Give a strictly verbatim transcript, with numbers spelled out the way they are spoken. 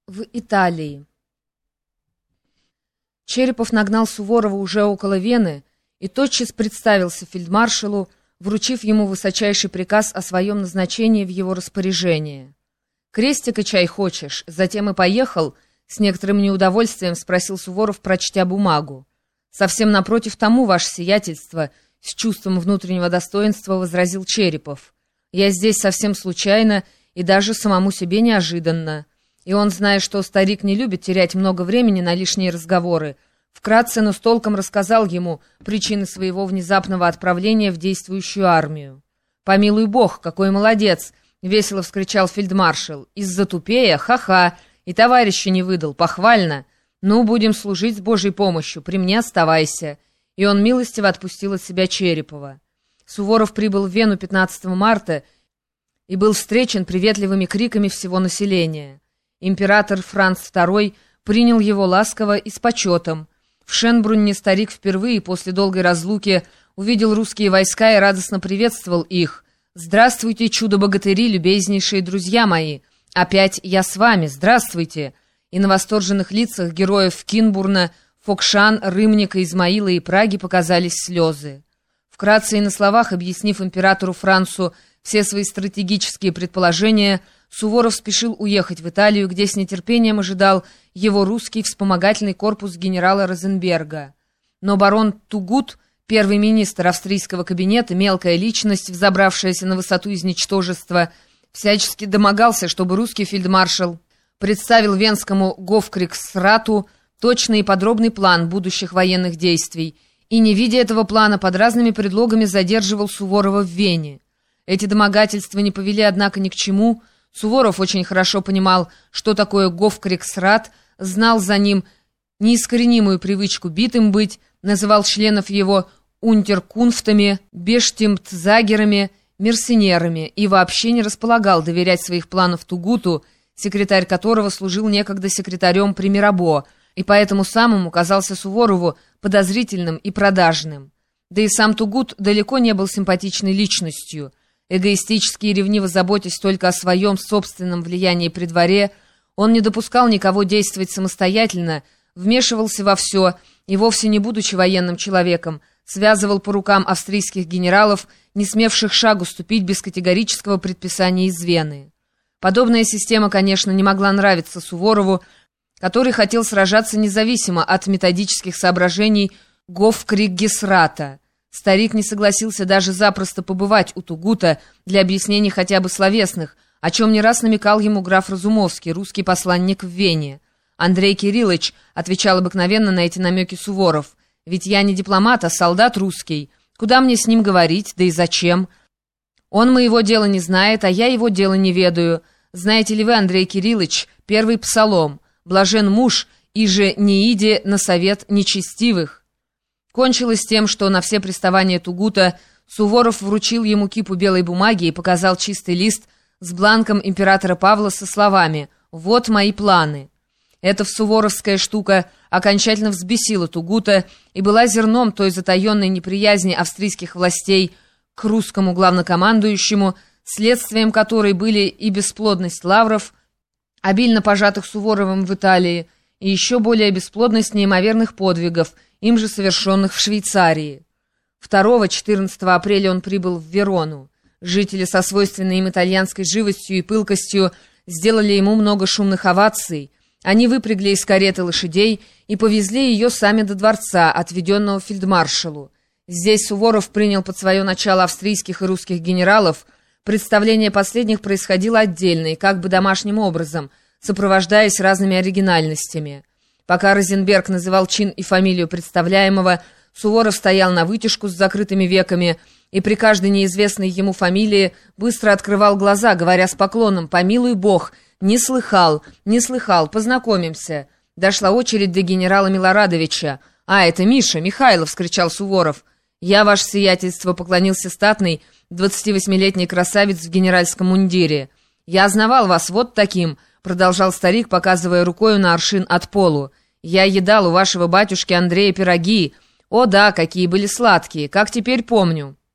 в Италии. Черепов нагнал Суворова уже около Вены и тотчас представился фельдмаршалу, вручив ему высочайший приказ о своем назначении в его распоряжение. «Крестика чай хочешь?» Затем и поехал, с некоторым неудовольствием спросил Суворов, прочтя бумагу. «Совсем напротив тому, ваше сиятельство», с чувством внутреннего достоинства возразил Черепов. «Я здесь совсем случайно и даже самому себе неожиданно». И он, зная, что старик не любит терять много времени на лишние разговоры, вкратце, но с толком рассказал ему причины своего внезапного отправления в действующую армию. «Помилуй бог, какой молодец!» — весело вскричал фельдмаршал. «Из-за тупея? Ха-ха! И товарища не выдал, похвально! Ну, будем служить с Божьей помощью, при мне оставайся!» И он милостиво отпустил от себя Черепова. Суворов прибыл в Вену пятнадцатого марта и был встречен приветливыми криками всего населения. Император Франц второй принял его ласково и с почетом. В Шенбрунне старик впервые после долгой разлуки увидел русские войска и радостно приветствовал их. «Здравствуйте, чудо-богатыри, любезнейшие друзья мои! Опять я с вами, здравствуйте!» И на восторженных лицах героев Кинбурна, Фокшан, Рымника, Измаила и Праги показались слезы. Вкратце и на словах, объяснив императору Францу все свои стратегические предположения, Суворов спешил уехать в Италию, где с нетерпением ожидал его русский вспомогательный корпус генерала Розенберга. Но барон Тугут, первый министр австрийского кабинета, мелкая личность, взобравшаяся на высоту изничтожества, всячески домогался, чтобы русский фельдмаршал представил венскому гофкриксрату точный и подробный план будущих военных действий, и, не видя этого плана, под разными предлогами задерживал Суворова в Вене. Эти домогательства не повели, однако, ни к чему. Суворов очень хорошо понимал, что такое гофкриксрат, знал за ним неискоренимую привычку битым быть, называл членов его унтеркунфтами, бештимтзагерами, мерсенерами и вообще не располагал доверять своих планов Тугуту, секретарь которого служил некогда секретарем при Мирабо, и поэтому самому казался Суворову подозрительным и продажным. Да и сам Тугут далеко не был симпатичной личностью. Эгоистически и ревниво заботясь только о своем собственном влиянии при дворе, он не допускал никого действовать самостоятельно, вмешивался во все и, вовсе не будучи военным человеком, связывал по рукам австрийских генералов, не смевших шагу ступить без категорического предписания из Вены. Подобная система, конечно, не могла нравиться Суворову, который хотел сражаться независимо от методических соображений гофкрикгесрата. Старик не согласился даже запросто побывать у Тугута для объяснений хотя бы словесных, о чем не раз намекал ему граф Разумовский, русский посланник в Вене. «Андрей Кириллович», — отвечал обыкновенно на эти намеки Суворов, — «ведь я не дипломат, а солдат русский. Куда мне с ним говорить, да и зачем? Он моего дела не знает, а я его дела не ведаю. Знаете ли вы, Андрей Кириллович, первый псалом: «Блажен муж, иже не иди на совет нечестивых». Кончилось тем, что на все приставания Тугута Суворов вручил ему кипу белой бумаги и показал чистый лист с бланком императора Павла со словами «Вот мои планы». Эта суворовская штука окончательно взбесила Тугута и была зерном той затаенной неприязни австрийских властей к русскому главнокомандующему, следствием которой были и бесплодность лавров, обильно пожатых Суворовым в Италии, и еще более бесплодность неимоверных подвигов, им же совершенных в Швейцарии. второго-четырнадцатого апреля он прибыл в Верону. Жители со свойственной им итальянской живостью и пылкостью сделали ему много шумных оваций. Они выпрягли из кареты лошадей и повезли ее сами до дворца, отведенного фельдмаршалу. Здесь Суворов принял под свое начало австрийских и русских генералов. Представление последних происходило отдельно и как бы домашним образом, сопровождаясь разными оригинальностями. Пока Розенберг называл чин и фамилию представляемого, Суворов стоял на вытяжку с закрытыми веками и при каждой неизвестной ему фамилии быстро открывал глаза, говоря с поклоном «Помилуй бог! Не слыхал, не слыхал, познакомимся». Дошла очередь до генерала Милорадовича. «А, это Миша, Михайлов!» — вскричал Суворов. «Я, ваше сиятельство», — поклонился статный двадцативосьмилетний красавец в генеральском мундире. «Я знавал вас вот таким», — продолжал старик, показывая рукою на аршин от полу. «Я едал у вашего батюшки Андрея пироги. О да, какие были сладкие, как теперь помню».